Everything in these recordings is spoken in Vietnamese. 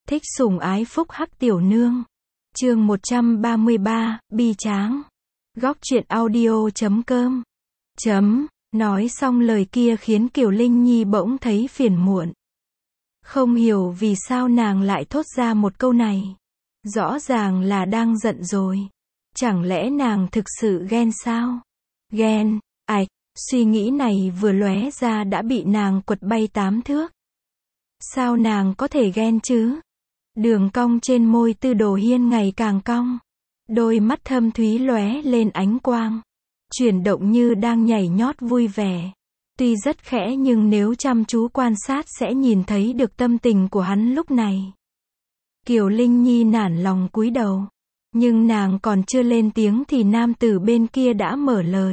Thích sủng ái phúc hắc tiểu nương. Chương 133, bi tráng. Góc truyện audio.com. Nói xong lời kia khiến Kiều Linh Nhi bỗng thấy phiền muộn. Không hiểu vì sao nàng lại thốt ra một câu này. Rõ ràng là đang giận rồi. Chẳng lẽ nàng thực sự ghen sao? Ghen, suy nghĩ này vừa lóe ra đã bị nàng quật bay 8 thước. Sao nàng có thể ghen chứ? Đường cong trên môi Tư Đồ Hiên ngày càng cong. Đôi mắt thâm thúy lóe lên ánh quang. Chuyển động như đang nhảy nhót vui vẻ. Tuy rất khẽ nhưng nếu chăm chú quan sát sẽ nhìn thấy được tâm tình của hắn lúc này. Kiều Linh Nhi nản lòng cúi đầu. Nhưng nàng còn chưa lên tiếng thì nam tử bên kia đã mở lời.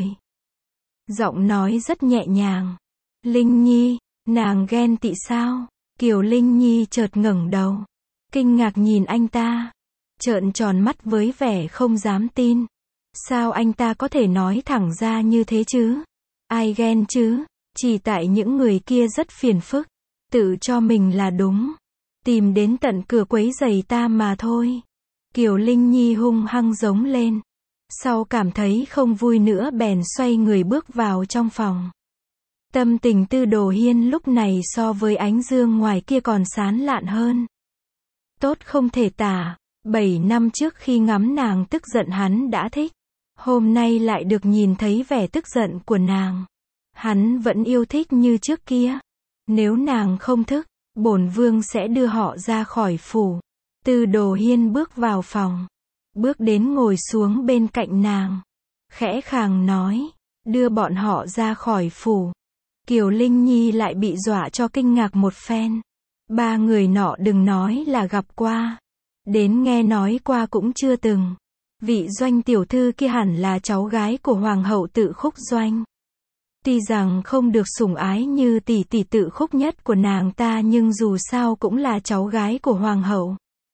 Giọng nói rất nhẹ nhàng. Linh Nhi, nàng ghen tị sao? Kiều Linh Nhi chợt ngẩng đầu. Kinh ngạc nhìn anh ta. Trợn tròn mắt với vẻ không dám tin. Sao anh ta có thể nói thẳng ra như thế chứ? Ai ghen chứ? Chỉ tại những người kia rất phiền phức. Tự cho mình là đúng. Tìm đến tận cửa quấy rầy ta mà thôi. Kiều Linh Nhi hung hăng giống lên. Sau cảm thấy không vui nữa bèn xoay người bước vào trong phòng. Tâm tình Tư Đồ Hiên lúc này so với ánh dương ngoài kia còn sáng lạn hơn. Tốt không thể tả. 7 năm trước khi ngắm nàng tức giận hắn đã thích. Hôm nay lại được nhìn thấy vẻ tức giận của nàng. Hắn vẫn yêu thích như trước kia. Nếu nàng không thức, bổn vương sẽ đưa họ ra khỏi phủ. Tư Đồ Hiên bước vào phòng. Bước đến ngồi xuống bên cạnh nàng. Khẽ khàng nói. Đưa bọn họ ra khỏi phủ. Kiều Linh Nhi lại bị dọa cho kinh ngạc một phen. Ba người nọ đừng nói là gặp qua. Đến nghe nói qua cũng chưa từng. Vị Doanh tiểu thư kia hẳn là cháu gái của Hoàng hậu Tự Khúc Doanh. Tuy rằng không được sủng ái như tỷ tỷ Tự Khúc nhất của nàng ta nhưng dù sao cũng là cháu gái của Hoàng hậu.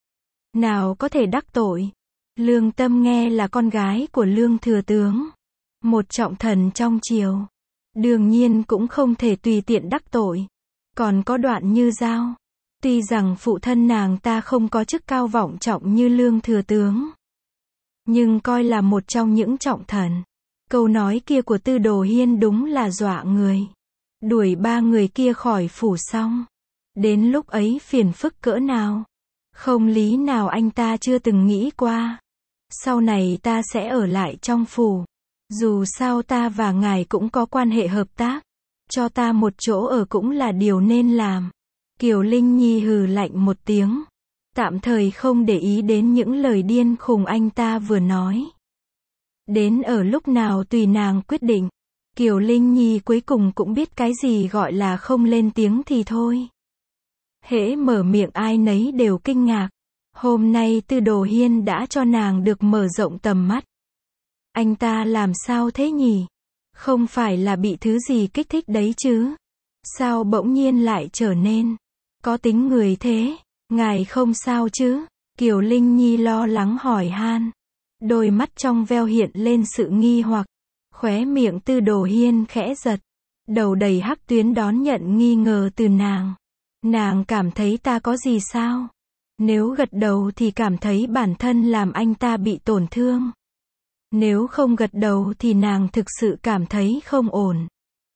Nào có thể đắc tội. Lương Tâm nghe là con gái của Lương thừa tướng. Một trọng thần trong triều. Đương nhiên cũng không thể tùy tiện đắc tội. Còn có Đoạn Như Giao. Tuy rằng phụ thân nàng ta không có chức cao vọng trọng như Lương thừa tướng. Nhưng coi là một trong những trọng thần. Câu nói kia của Tư Đồ Hiên đúng là dọa người. Đuổi ba người kia khỏi phủ xong. Đến lúc ấy phiền phức cỡ nào. Không lý nào anh ta chưa từng nghĩ qua. Sau này ta sẽ ở lại trong phủ. Dù sao ta và ngài cũng có quan hệ hợp tác. Cho ta một chỗ ở cũng là điều nên làm. Kiều Linh Nhi hừ lạnh một tiếng. Tạm thời không để ý đến những lời điên khùng anh ta vừa nói. Đến ở lúc nào tùy nàng quyết định. Kiều Linh Nhi cuối cùng cũng biết cái gì gọi là không lên tiếng thì thôi. Hễ mở miệng ai nấy đều kinh ngạc. Hôm nay Tư Đồ Hiên đã cho nàng được mở rộng tầm mắt. Anh ta làm sao thế nhỉ? Không phải là bị thứ gì kích thích đấy chứ? Sao bỗng nhiên lại trở nên có tính người thế? Ngài không sao chứ? Kiều Linh Nhi lo lắng hỏi han. Đôi mắt trong veo hiện lên sự nghi hoặc. Khóe miệng Tư Đồ Hiên khẽ giật. Đầu đầy hắc tuyến đón nhận nghi ngờ từ nàng. Nàng cảm thấy ta có gì sao? Nếu gật đầu thì cảm thấy bản thân làm anh ta bị tổn thương. Nếu không gật đầu thì nàng thực sự cảm thấy không ổn.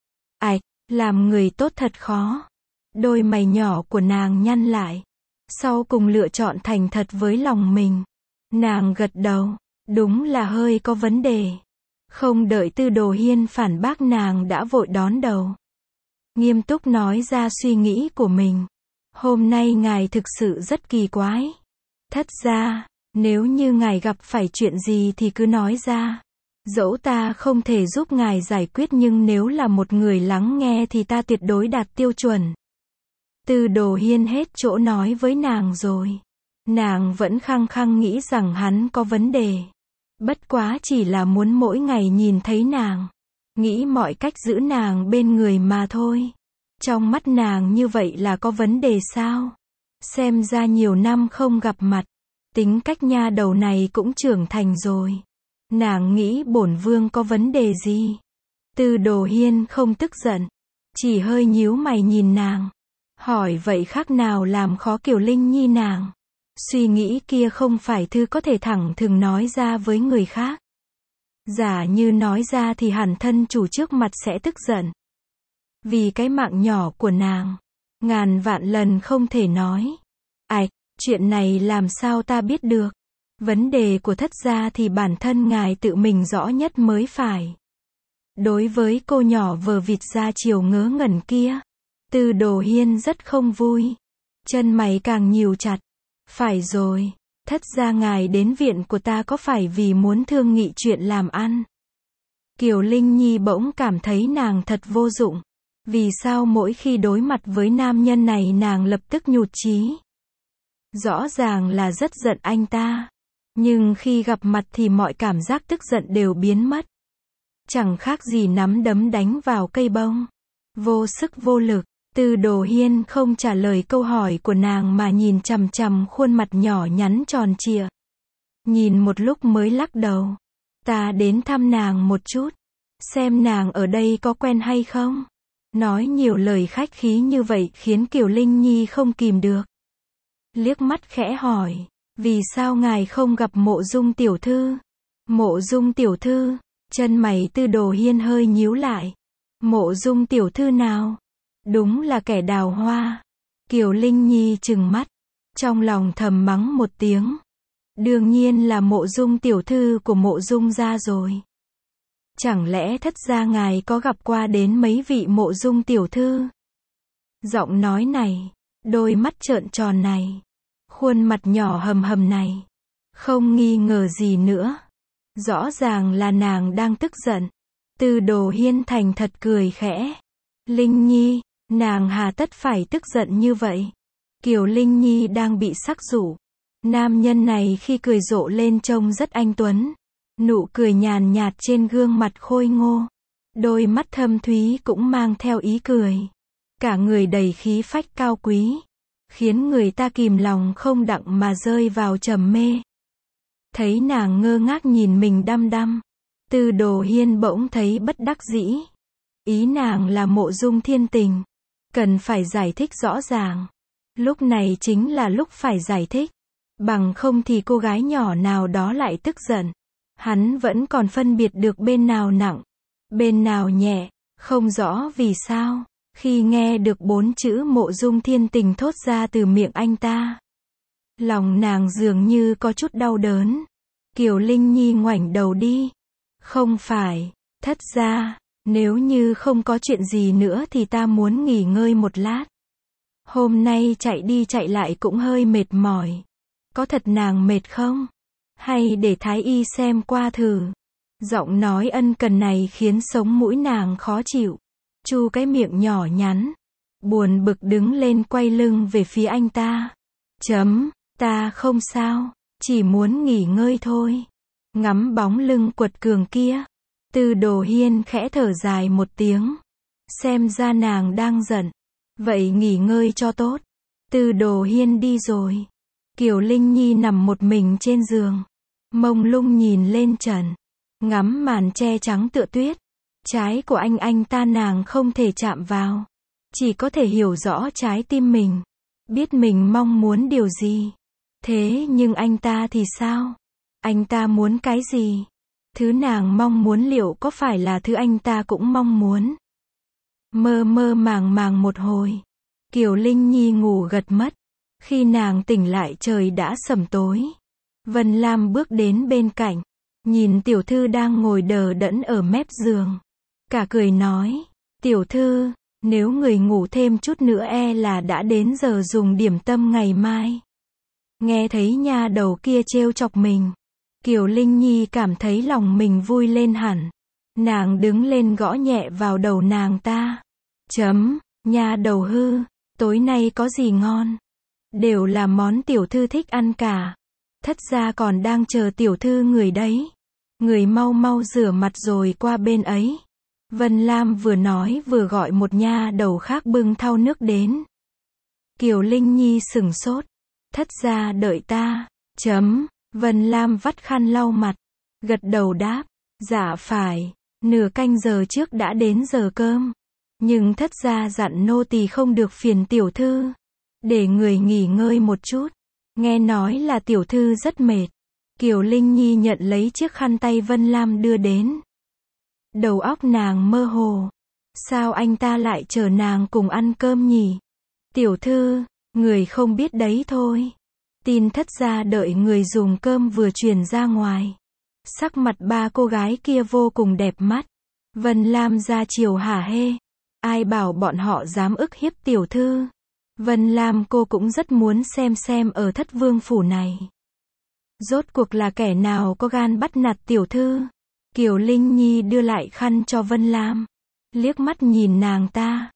Làm người tốt thật khó. Đôi mày nhỏ của nàng nhăn lại. Sau cùng lựa chọn thành thật với lòng mình. Nàng gật đầu. Đúng là hơi có vấn đề. Không đợi Tư Đồ Hiên phản bác nàng đã vội đón đầu. Nghiêm túc nói ra suy nghĩ của mình. Hôm nay ngài thực sự rất kỳ quái. Thất ra, nếu như ngài gặp phải chuyện gì thì cứ nói ra. Dẫu ta không thể giúp ngài giải quyết nhưng nếu là một người lắng nghe thì ta tuyệt đối đạt tiêu chuẩn. Tư Đồ Hiên hết chỗ nói với nàng rồi. Nàng vẫn khăng khăng nghĩ rằng hắn có vấn đề. Bất quá chỉ là muốn mỗi ngày nhìn thấy nàng. Nghĩ mọi cách giữ nàng bên người mà thôi. Trong mắt nàng như vậy là có vấn đề sao? Xem ra nhiều năm không gặp mặt. Tính cách nha đầu này cũng trưởng thành rồi. Nàng nghĩ bổn vương có vấn đề gì? Tư Đồ Hiên không tức giận. Chỉ hơi nhíu mày nhìn nàng. Hỏi vậy khác nào làm khó Kiều Linh Nhi nàng. Suy nghĩ kia không phải thứ có thể thẳng thừng nói ra với người khác. Giả như nói ra thì hẳn thân chủ trước mặt sẽ tức giận. Vì cái mạng nhỏ của nàng, ngàn vạn lần không thể nói. Ảch, chuyện này làm sao ta biết được? Vấn đề của thất gia thì bản thân ngài tự mình rõ nhất mới phải. Đối với cô nhỏ vờ vịt ra chiều ngớ ngẩn kia, Tư Đồ Hiên rất không vui. Chân mày càng nhíu chặt. Phải rồi, thất gia ngài đến viện của ta có phải vì muốn thương nghị chuyện làm ăn? Kiều Linh Nhi bỗng cảm thấy nàng thật vô dụng. Vì sao mỗi khi đối mặt với nam nhân này nàng lập tức nhụt chí? Rõ ràng là rất giận anh ta. Nhưng khi gặp mặt thì mọi cảm giác tức giận đều biến mất. Chẳng khác gì nắm đấm đánh vào cây bông. Vô sức vô lực. Tư Đồ Hiên không trả lời câu hỏi của nàng mà nhìn chằm chằm khuôn mặt nhỏ nhắn tròn trịa. Nhìn một lúc mới lắc đầu. Ta đến thăm nàng một chút. Xem nàng ở đây có quen hay không. Nói nhiều lời khách khí như vậy khiến Kiều Linh Nhi không kìm được. Liếc mắt khẽ hỏi. Vì sao ngài không gặp Mộ Dung tiểu thư? Mộ Dung tiểu thư? Chân mày Tư Đồ Hiên hơi nhíu lại. Mộ Dung tiểu thư nào? Đúng là kẻ đào hoa. Kiều Linh Nhi trừng mắt. Trong lòng thầm mắng một tiếng. Đương nhiên là Mộ Dung tiểu thư của Mộ Dung gia rồi. Chẳng lẽ thất gia ngài có gặp qua đến mấy vị Mộ Dung tiểu thư? Giọng nói này, đôi mắt trợn tròn này, khuôn mặt nhỏ hầm hầm này, không nghi ngờ gì nữa. Rõ ràng là nàng đang tức giận. Tư Đồ Hiên thành thật cười khẽ. Linh Nhi, nàng hà tất phải tức giận như vậy? Kiều Linh Nhi đang bị sắc dụ. Nam nhân này khi cười rộ lên trông rất anh tuấn. Nụ cười nhàn nhạt trên gương mặt khôi ngô. Đôi mắt thâm thúy cũng mang theo ý cười. Cả người đầy khí phách cao quý. Khiến người ta kìm lòng không đặng mà rơi vào trầm mê. Thấy nàng ngơ ngác nhìn mình đăm đăm. Tư Đồ Hiên bỗng thấy bất đắc dĩ. Ý nàng là Mộ Dung thiên tình. Cần phải giải thích rõ ràng. Lúc này chính là lúc phải giải thích. Bằng không thì cô gái nhỏ nào đó lại tức giận. Hắn vẫn còn phân biệt được bên nào nặng, bên nào nhẹ. Không rõ vì sao, khi nghe được 4 chữ Mộ Dung thiên tình thốt ra từ miệng anh ta, lòng nàng dường như có chút đau đớn. Kiều Linh Nhi ngoảnh đầu đi. Không phải, thất gia, nếu như không có chuyện gì nữa thì ta muốn nghỉ ngơi một lát. Hôm nay chạy đi chạy lại cũng hơi mệt mỏi. Có thật nàng mệt không? Hay để thái y xem qua thử. Giọng nói ân cần này khiến sống mũi nàng khó chịu. Chu cái miệng nhỏ nhắn, buồn bực đứng lên quay lưng về phía anh ta. Ta không sao, chỉ muốn nghỉ ngơi thôi. Ngắm bóng lưng quật cường kia, Tư Đồ Hiên khẽ thở dài một tiếng. Xem ra nàng đang giận. Vậy nghỉ ngơi cho tốt. Tư Đồ Hiên đi rồi. Kiều Linh Nhi nằm một mình trên giường, mông lung nhìn lên trần, ngắm màn che trắng tựa tuyết. Trái của anh ta nàng không thể chạm vào, chỉ có thể hiểu rõ trái tim mình, biết mình mong muốn điều gì. Thế nhưng anh ta thì sao? Anh ta muốn cái gì? Thứ nàng mong muốn liệu có phải là thứ anh ta cũng mong muốn? Mơ mơ màng màng một hồi, Kiều Linh Nhi ngủ gật mất. Khi nàng tỉnh lại trời đã sẩm tối. Vân Lam bước đến bên cạnh, nhìn tiểu thư đang ngồi đờ đẫn ở mép giường. Cả cười nói, tiểu thư, nếu người ngủ thêm chút nữa là đã đến giờ dùng điểm tâm ngày mai. Nghe thấy nha đầu kia trêu chọc mình, Kiều Linh Nhi cảm thấy lòng mình vui lên hẳn. Nàng đứng lên gõ nhẹ vào đầu nàng ta. Nha đầu hư, tối nay có gì ngon? Đều là món tiểu thư thích ăn cả. Thất gia còn đang chờ tiểu thư người đấy. Người mau mau rửa mặt rồi qua bên ấy. Vân Lam vừa nói vừa gọi một nha đầu khác bưng thau nước đến. Kiều Linh Nhi sửng sốt. Thất gia đợi ta. Vân Lam vắt khăn lau mặt. Gật đầu đáp. Dạ phải. Nửa canh giờ trước đã đến giờ cơm. Nhưng thất gia dặn nô tỳ không được phiền tiểu thư. Để người nghỉ ngơi một chút. Nghe nói là tiểu thư rất mệt. Kiều Linh Nhi nhận lấy chiếc khăn tay Vân Lam đưa đến. Đầu óc nàng mơ hồ. Sao anh ta lại chờ nàng cùng ăn cơm nhỉ? Tiểu thư, người không biết đấy thôi. Tin thất gia đợi người dùng cơm vừa truyền ra ngoài. Sắc mặt ba cô gái kia vô cùng đẹp mắt. Vân Lam ra chiều hả hê. Ai bảo bọn họ dám ức hiếp tiểu thư. Vân Lam cô cũng rất muốn xem ở Thất Vương phủ này. Rốt cuộc là kẻ nào có gan bắt nạt tiểu thư. Kiều Linh Nhi đưa lại khăn cho Vân Lam. Liếc mắt nhìn nàng ta.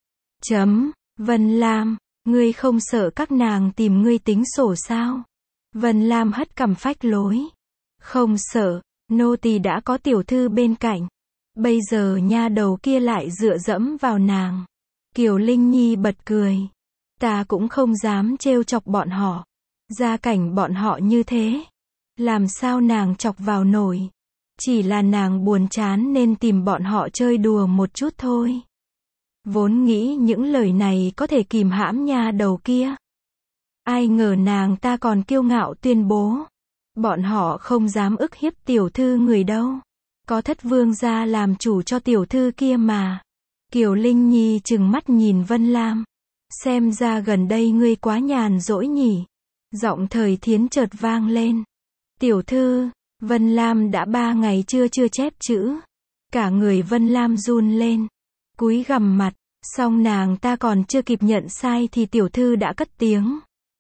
Vân Lam, ngươi không sợ các nàng tìm ngươi tính sổ sao? Vân Lam hất cằm phách lối. Không sợ, nô tỳ đã có tiểu thư bên cạnh. Bây giờ nha đầu kia lại dựa dẫm vào nàng. Kiều Linh Nhi bật cười. Ta cũng không dám trêu chọc bọn họ. Gia cảnh bọn họ như thế. Làm sao nàng chọc vào nổi. Chỉ là nàng buồn chán nên tìm bọn họ chơi đùa một chút thôi. Vốn nghĩ những lời này có thể kìm hãm nha đầu kia. Ai ngờ nàng ta còn kiêu ngạo tuyên bố. Bọn họ không dám ức hiếp tiểu thư người đâu. Có Thất Vương gia làm chủ cho tiểu thư kia mà. Kiều Linh Nhi trừng mắt nhìn Vân Lam. Xem ra gần đây ngươi quá nhàn rỗi nhỉ. Giọng Thời Thiến chợt vang lên. Tiểu thư, Vân Lam đã 3 ngày chưa chép chữ. Cả người Vân Lam run lên. Cúi gằm mặt, song nàng ta còn chưa kịp nhận sai thì tiểu thư đã cất tiếng.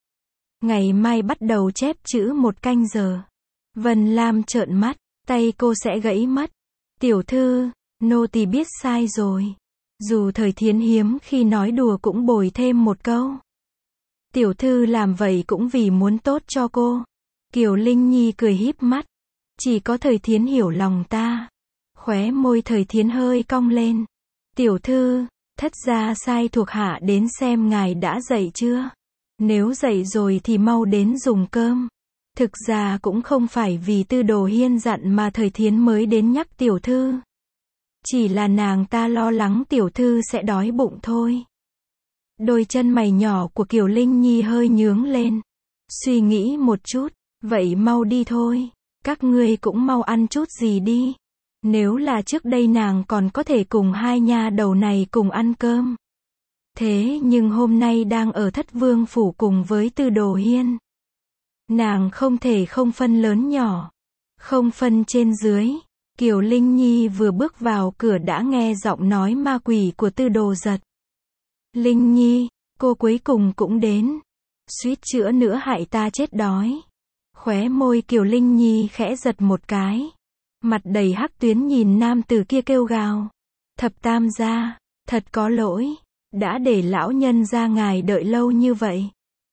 Ngày mai bắt đầu chép chữ 1 canh giờ. Vân Lam trợn mắt, tay cô sẽ gãy mất. Tiểu thư, nô tỳ biết sai rồi. Dù Thời Thiến hiếm khi nói đùa cũng bồi thêm một câu. Tiểu thư làm vậy cũng vì muốn tốt cho cô. Kiều Linh Nhi cười híp mắt. Chỉ có Thời Thiến hiểu lòng ta. Khóe môi Thời Thiến hơi cong lên. Tiểu thư, thất gia sai thuộc hạ đến xem ngài đã dậy chưa? Nếu dậy rồi thì mau đến dùng cơm. Thực ra cũng không phải vì Tư Đồ Hiên dặn mà Thời Thiến mới đến nhắc tiểu thư. Chỉ là nàng ta lo lắng tiểu thư sẽ đói bụng thôi. Đôi chân mày nhỏ của Kiều Linh Nhi hơi nhướng lên. Suy nghĩ một chút, vậy mau đi thôi. Các ngươi cũng mau ăn chút gì đi. Nếu là trước đây nàng còn có thể cùng hai nha đầu này cùng ăn cơm. Thế nhưng hôm nay đang ở Thất Vương phủ cùng với Tư Đồ Hiên. Nàng không thể không phân lớn nhỏ. Không phân trên dưới. Kiều Linh Nhi vừa bước vào cửa đã nghe giọng nói ma quỷ của Tư Đồ Giật. Linh Nhi, cô cuối cùng cũng đến. Suýt chữa nữa hại ta chết đói. Khóe môi Kiều Linh Nhi khẽ giật một cái. Mặt đầy hắc tuyến nhìn nam tử kia kêu gào. Thập tam gia, thật có lỗi. Đã để lão nhân gia ngài đợi lâu như vậy.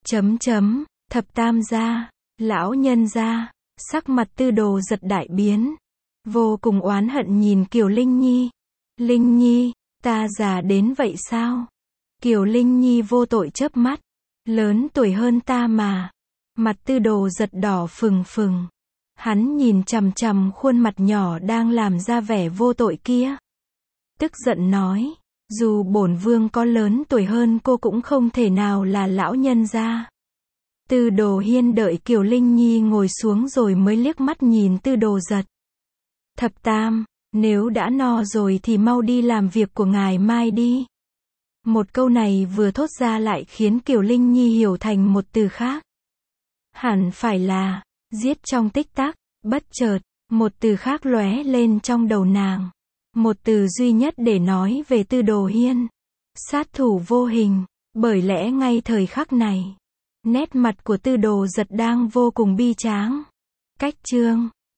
Thập tam gia, lão nhân gia. Sắc mặt Tư Đồ Giật đại biến. Vô cùng oán hận nhìn Kiều Linh Nhi. Linh Nhi, ta già đến vậy sao? Kiều Linh Nhi vô tội chớp mắt. Lớn tuổi hơn ta mà. Mặt Tư Đồ Giật đỏ phừng phừng. Hắn nhìn chằm chằm khuôn mặt nhỏ đang làm ra vẻ vô tội kia. Tức giận nói. Dù bổn vương có lớn tuổi hơn cô cũng không thể nào là lão nhân gia. Tư Đồ Hiên đợi Kiều Linh Nhi ngồi xuống rồi mới liếc mắt nhìn Tư Đồ Giật. Thập tam, nếu đã no rồi thì mau đi làm việc của ngài mai đi. Một câu này vừa thốt ra lại khiến Kiều Linh Nhi hiểu thành một từ khác. Hẳn phải là, giết trong tích tắc, bất chợt, một từ khác lóe lên trong đầu nàng. Một từ duy nhất để nói về Tư Đồ Hiên. Sát thủ vô hình, bởi lẽ ngay thời khắc này, nét mặt của Tư Đồ Giật đang vô cùng bi tráng. Cách chương